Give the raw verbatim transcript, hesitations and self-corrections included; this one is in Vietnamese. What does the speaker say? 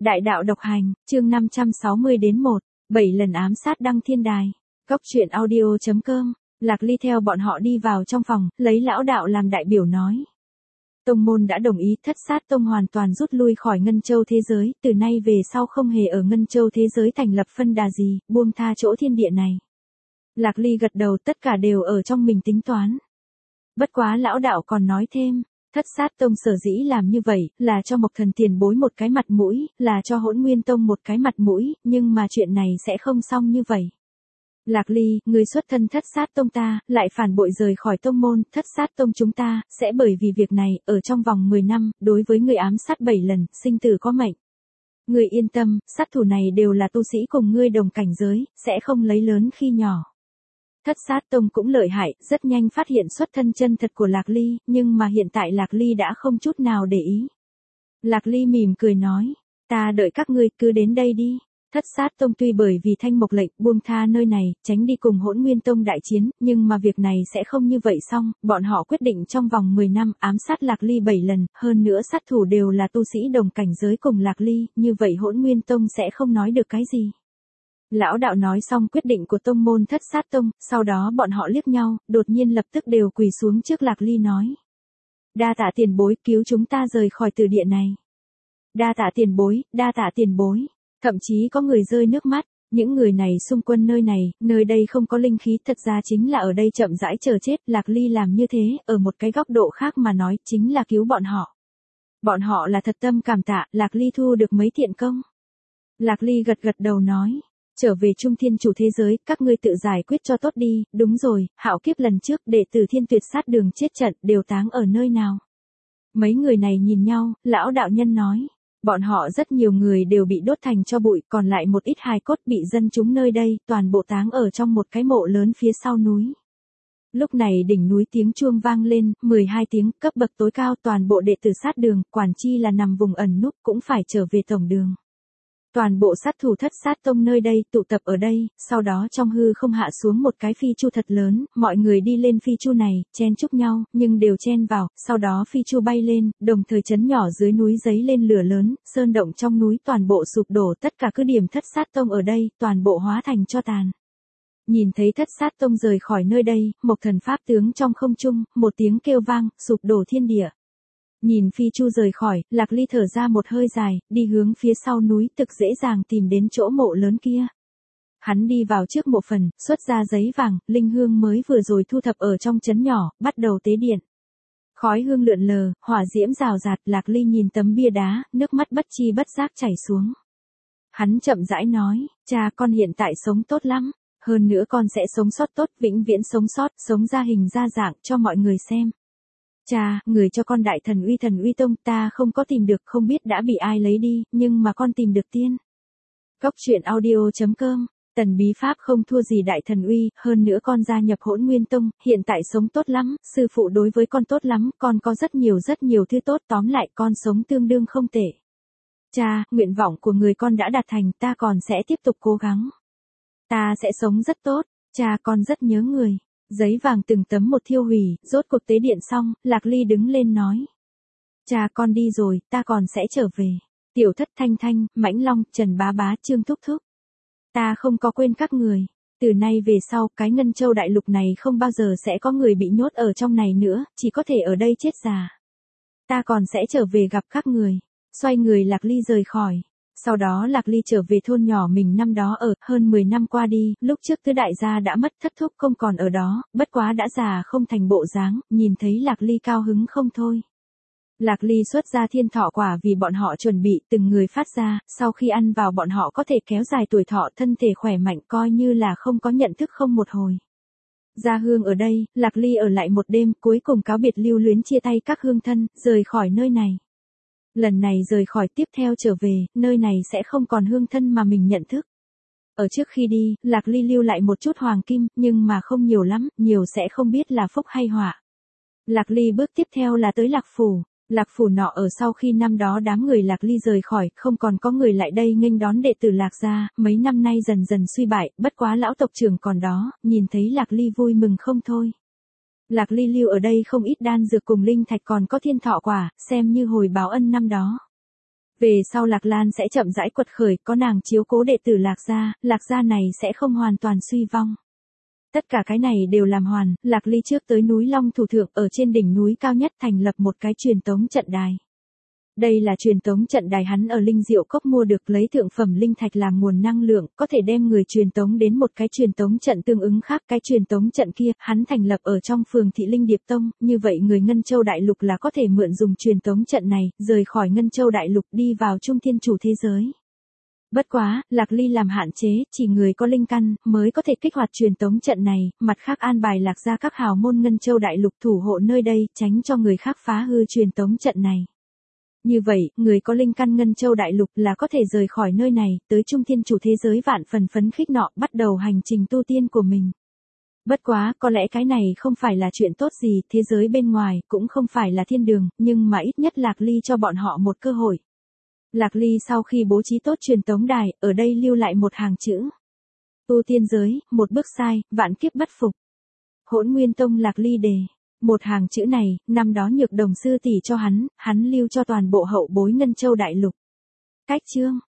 Đại đạo độc hành, chương năm trăm sáu mươi đến một, bảy lần ám sát Đăng Thiên Đài. Cốc truyện audio chấm com, Lạc Ly theo bọn họ đi vào trong phòng, lấy lão đạo làm đại biểu nói. Tông môn đã đồng ý Thất Sát Tông hoàn toàn rút lui khỏi Ngân Châu thế giới, từ nay về sau không hề ở Ngân Châu thế giới thành lập phân đà gì, buông tha chỗ thiên địa này. Lạc Ly gật đầu, tất cả đều ở trong mình tính toán. Bất quá lão đạo còn nói thêm. Thất Sát Tông sở dĩ làm như vậy, là cho Mộc Thần tiền bối một cái mặt mũi, là cho Hỗn Nguyên Tông một cái mặt mũi, nhưng mà chuyện này sẽ không xong như vậy. Lạc Ly, người xuất thân Thất Sát Tông ta, lại phản bội rời khỏi tông môn, Thất Sát Tông chúng ta, sẽ bởi vì việc này, ở trong vòng mười năm, đối với người ám sát bảy lần, sinh tử có mệnh. Người yên tâm, sát thủ này đều là tu sĩ cùng ngươi đồng cảnh giới, sẽ không lấy lớn khi nhỏ. Thất Sát Tông cũng lợi hại, rất nhanh phát hiện xuất thân chân thật của Lạc Ly, nhưng mà hiện tại Lạc Ly đã không chút nào để ý. Lạc Ly mỉm cười nói, ta đợi các ngươi cứ đến đây đi. Thất Sát Tông tuy bởi vì thanh mộc lệnh buông tha nơi này, tránh đi cùng Hỗn Nguyên Tông đại chiến, nhưng mà việc này sẽ không như vậy xong, bọn họ quyết định trong vòng mười năm ám sát Lạc Ly bảy lần, hơn nữa sát thủ đều là tu sĩ đồng cảnh giới cùng Lạc Ly, như vậy Hỗn Nguyên Tông sẽ không nói được cái gì. Lão đạo nói xong quyết định của tông môn Thất Sát Tông, sau đó bọn họ liếc nhau, đột nhiên lập tức đều quỳ xuống trước Lạc Ly nói. Đa tạ tiền bối cứu chúng ta rời khỏi từ địa này. Đa tạ tiền bối, đa tạ tiền bối. Thậm chí có người rơi nước mắt, những người này xung quanh nơi này, nơi đây không có linh khí, thật ra chính là ở đây chậm rãi chờ chết. Lạc Ly làm như thế, ở một cái góc độ khác mà nói, chính là cứu bọn họ. Bọn họ là thật tâm cảm tạ, Lạc Ly thu được mấy thiện công. Lạc Ly gật gật đầu nói. Trở về Trung Thiên Chủ thế giới, các ngươi tự giải quyết cho tốt đi, đúng rồi, hạo kiếp lần trước đệ tử Thiên Tuyệt sát đường chết trận đều táng ở nơi nào. Mấy người này nhìn nhau, lão đạo nhân nói, bọn họ rất nhiều người đều bị đốt thành tro bụi, còn lại một ít hài cốt bị dân chúng nơi đây, toàn bộ táng ở trong một cái mộ lớn phía sau núi. Lúc này đỉnh núi tiếng chuông vang lên, mười hai tiếng, cấp bậc tối cao toàn bộ đệ tử sát đường, quản chi là nằm vùng ẩn núp cũng phải trở về tổng đường. Toàn bộ sát thủ Thất Sát Tông nơi đây tụ tập ở đây, sau đó trong hư không hạ xuống một cái phi chu thật lớn, mọi người đi lên phi chu này, chen chúc nhau, nhưng đều chen vào, sau đó phi chu bay lên, đồng thời chấn nhỏ dưới núi giấy lên lửa lớn, sơn động trong núi toàn bộ sụp đổ, tất cả cứ điểm Thất Sát Tông ở đây, toàn bộ hóa thành tro tàn. Nhìn thấy Thất Sát Tông rời khỏi nơi đây, Mộc Thần pháp tướng trong không trung, một tiếng kêu vang, sụp đổ thiên địa. Nhìn phi chu rời khỏi, Lạc Ly thở ra một hơi dài, đi hướng phía sau núi thực dễ dàng tìm đến chỗ mộ lớn kia. Hắn đi vào trước mộ phần, xuất ra giấy vàng, linh hương mới vừa rồi thu thập ở trong trấn nhỏ, bắt đầu tế điện. Khói hương lượn lờ, hỏa diễm rào rạt, Lạc Ly nhìn tấm bia đá, nước mắt bất chi bất giác chảy xuống. Hắn chậm rãi nói, cha con hiện tại sống tốt lắm, hơn nữa con sẽ sống sót tốt, vĩnh viễn sống sót, sống ra hình ra dạng cho mọi người xem. Cha, người cho con đại thần uy thần uy tông ta không có tìm được, không biết đã bị ai lấy đi, nhưng mà con tìm được tiên. Cốc truyện audio chấm com, tần bí pháp không thua gì đại thần uy, hơn nữa con gia nhập Hỗn Nguyên Tông, hiện tại sống tốt lắm, sư phụ đối với con tốt lắm, con có rất nhiều rất nhiều thứ tốt, tóm lại con sống tương đương không tệ. Cha, nguyện vọng của người con đã đạt thành, ta còn sẽ tiếp tục cố gắng. Ta sẽ sống rất tốt, cha con rất nhớ người. Giấy vàng từng tấm một thiêu hủy, rốt cuộc tế điện xong, Lạc Ly đứng lên nói. Cha con đi rồi, ta còn sẽ trở về. Tiểu Thất Thanh Thanh, Mãnh Long, Trần Bá Bá, Trương Thúc Thúc. Ta không có quên các người. Từ nay về sau, cái Ngân Châu đại lục này không bao giờ sẽ có người bị nhốt ở trong này nữa, chỉ có thể ở đây chết già. Ta còn sẽ trở về gặp các người. Xoay người Lạc Ly rời khỏi. Sau đó Lạc Ly trở về thôn nhỏ mình năm đó ở, hơn mười năm qua đi, lúc trước tứ đại gia đã mất, Thất Thúc không còn ở đó, bất quá đã già không thành bộ dáng, nhìn thấy Lạc Ly cao hứng không thôi. Lạc Ly xuất ra thiên thọ quả vì bọn họ chuẩn bị, từng người phát ra, sau khi ăn vào bọn họ có thể kéo dài tuổi thọ, thân thể khỏe mạnh, coi như là không có nhận thức không một hồi. Gia hương ở đây, Lạc Ly ở lại một đêm, cuối cùng cáo biệt lưu luyến chia tay các hương thân, rời khỏi nơi này. Lần này rời khỏi tiếp theo trở về, nơi này sẽ không còn hương thân mà mình nhận thức. Ở trước khi đi, Lạc Ly lưu lại một chút hoàng kim, nhưng mà không nhiều lắm, nhiều sẽ không biết là phúc hay họa. Lạc Ly bước tiếp theo là tới Lạc Phủ. Lạc Phủ nọ ở sau khi năm đó đám người Lạc Ly rời khỏi, không còn có người lại đây nghênh đón đệ tử Lạc gia, mấy năm nay dần dần suy bại, bất quá lão tộc trưởng còn đó, nhìn thấy Lạc Ly vui mừng không thôi. Lạc Ly lưu ở đây không ít đan dược cùng linh thạch còn có thiên thọ quả, xem như hồi báo ân năm đó. Về sau Lạc Lan sẽ chậm rãi quật khởi, có nàng chiếu cố đệ tử Lạc gia, Lạc gia này sẽ không hoàn toàn suy vong. Tất cả cái này đều làm hoàn, Lạc Ly trước tới núi Long Thủ Thượng ở trên đỉnh núi cao nhất thành lập một cái truyền tống trận đài. Đây là truyền tống trận đài hắn ở Linh Diệu Cốc mua được, lấy thượng phẩm linh thạch làm nguồn năng lượng, có thể đem người truyền tống đến một cái truyền tống trận tương ứng khác. Cái truyền tống trận kia, hắn thành lập ở trong phường thị Linh Điệp Tông, như vậy người Ngân Châu Đại Lục là có thể mượn dùng truyền tống trận này, rời khỏi Ngân Châu Đại Lục đi vào Trung Thiên Chủ thế giới. Bất quá, Lạc Ly làm hạn chế, chỉ người có linh căn mới có thể kích hoạt truyền tống trận này, mặt khác an bài Lạc gia các hào môn Ngân Châu Đại Lục thủ hộ nơi đây, tránh cho người khác phá hư truyền tống trận này. Như vậy, người có linh căn Ngân Châu Đại Lục là có thể rời khỏi nơi này, tới Trung Thiên Chủ thế giới vạn phần phấn khích nọ, bắt đầu hành trình tu tiên của mình. Bất quá, có lẽ cái này không phải là chuyện tốt gì, thế giới bên ngoài cũng không phải là thiên đường, nhưng mà ít nhất Lạc Ly cho bọn họ một cơ hội. Lạc Ly sau khi bố trí tốt truyền tống đài, ở đây lưu lại một hàng chữ. Tu tiên giới, một bước sai, vạn kiếp bất phục. Hỗn Nguyên Tông Lạc Ly đề. Một hàng chữ này, năm đó Nhược Đồng sư tỷ cho hắn, hắn lưu cho toàn bộ hậu bối Ngân Châu Đại Lục. Cách chương